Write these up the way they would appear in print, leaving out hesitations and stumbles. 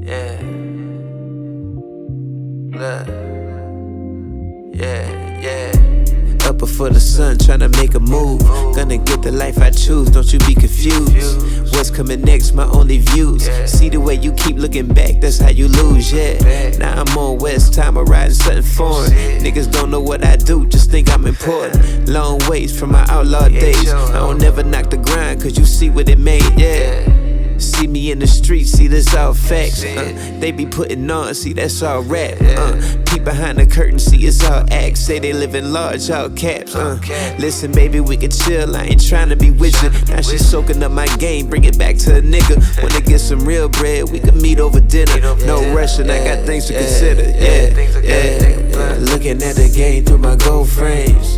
Yeah. Look. Yeah. Up before the sun, tryna make a move. Gonna get the life I choose, don't you be confused. What's coming next, my only views. See the way you keep looking back, that's how you lose, yeah. Now I'm on West Time, I'm riding something foreign. Niggas don't know what I do, just think I'm important. Long ways from my outlaw days. I don't never knock the grind, cause you see what it made, yeah. See me in the streets, see this all facts. They be putting on, see that's all rap. Peep behind the curtain, see it's all acts. Say they living large, all caps. Listen, baby, we can chill. I ain't tryna be with you. Now she soaking up my game, bring it back to a nigga. When they get some real bread, we can meet over dinner. No rushing, I got things to consider. Yeah. Looking at the game through my gold frames.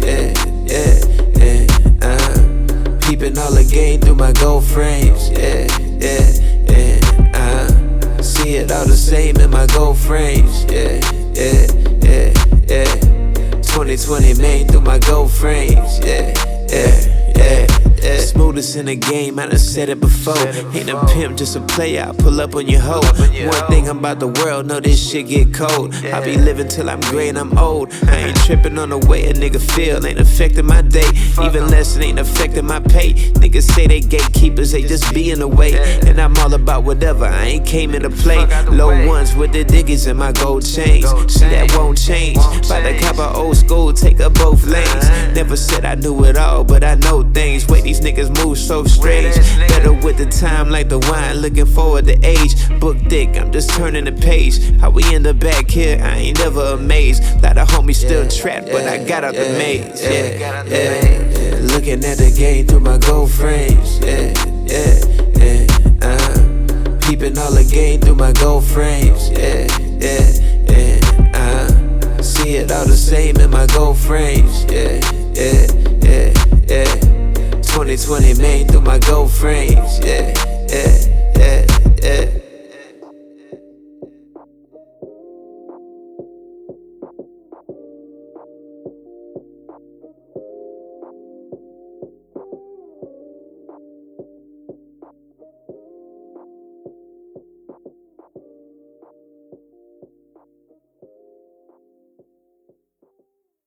Peeping all the game through my gold frames. See it all the same in my gold frames. 2020 made through my gold frames. Smoothest in the game, I done said it before. Ain't a pimp, just a player, I pull up on your hoe. One thing about the world, know this shit get cold. I be living till I'm gray and I'm old. I ain't tripping on the way a nigga feel, ain't affecting my day. Even less, it ain't affecting my pay. Niggas say they gatekeepers, they just be in the way. And I'm all about whatever, I ain't came in to play. Low ones with the diggies and my gold chains. See, that won't change. By the cop of old school, take up both lanes. Never said I knew it all, but I know things. Wait, these niggas move so strange. Better with the time like the wine, looking forward to age. Book thick, I'm just turning the page. How we end up back here, I ain't never amazed. Lot of homies still trapped, but I got out the maze. Looking at the game through my gold frames. Peeping all the game through my gold frames. See it all the same in my gold frames. 2020 made through my gold frames.